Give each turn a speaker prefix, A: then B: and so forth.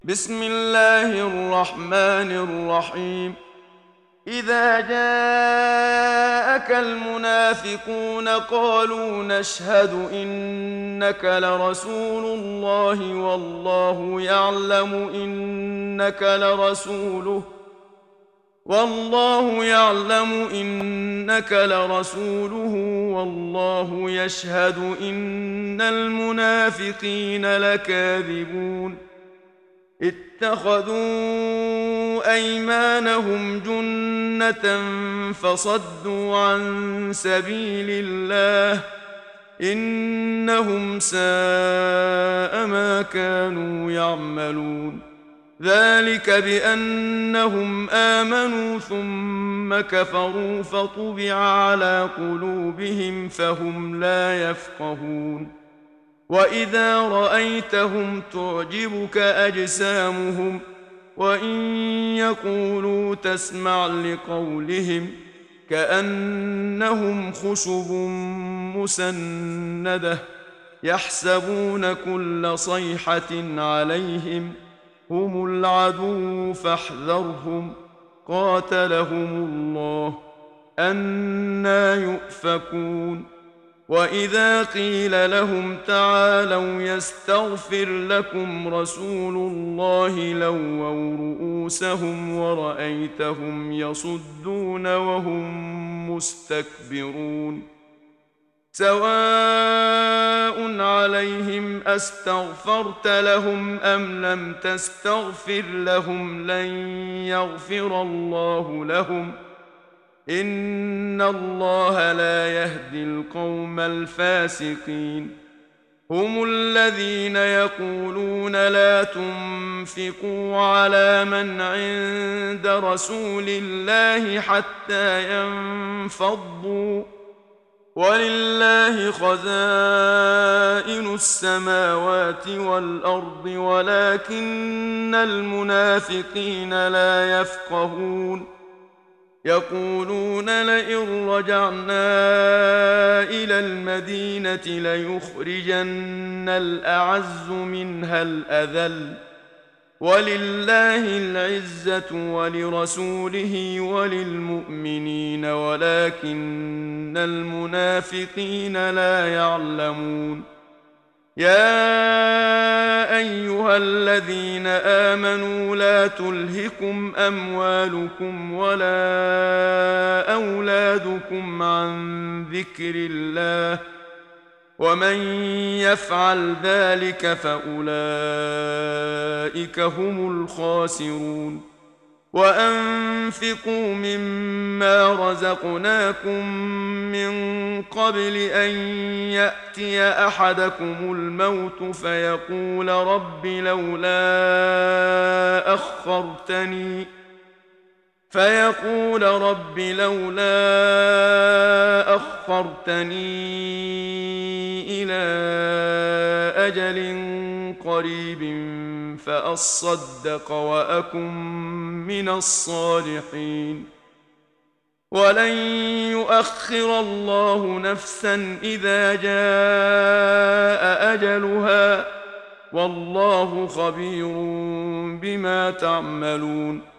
A: بسم الله الرحمن الرحيم. إذا جاءك المنافقون قالوا نشهد إنك لرسول الله والله يعلم إنك لرسوله والله يشهد إن المنافقين لكاذبون. اتخذوا أيمانهم جنة فصدوا عن سبيل الله إنهم ساء ما كانوا يعملون. ذلك بأنهم آمنوا ثم كفروا فطبع على قلوبهم فهم لا يفقهون. وإذا رأيتهم تعجبك أجسامهم وإن يقولوا تسمع لقولهم كأنهم خشب مسندة يحسبون كل صيحة عليهم هم العدو فاحذرهم قاتلهم الله أنى يؤفكون. وإذا قيل لهم تعالوا يستغفر لكم رسول الله لووا رؤوسهم ورأيتهم يصدون وهم مستكبرون. سواء عليهم أستغفرت لهم أم لم تستغفر لهم لن يغفر الله لهم إن الله لا يهدي القوم الفاسقين. هم الذين يقولون لا تنفقوا على من عند رسول الله حتى ينفضوا ولله خزائن السماوات والأرض ولكن المنافقين لا يفقهون. يقولون لئن رجعنا إلى المدينة ليخرجن الأعز منها الأذل ولله العزة ولرسوله وللمؤمنين ولكن المنافقين لا يعلمون. يا أيها الذين آمنوا لا تلهكم أموالكم ولا أولادكم عن ذكر الله ومن يفعل ذلك فأولئك هم الخاسرون. وأنفقوا مما رزقناكم من قبل أن يأتي أحدكم الموت فيقول رب لولا أخرتني إلى أجل قريب فأصدق وأكن من الصالحين. ولن يؤخر الله نفسا إذا جاء أجلها والله خبير بما تعملون.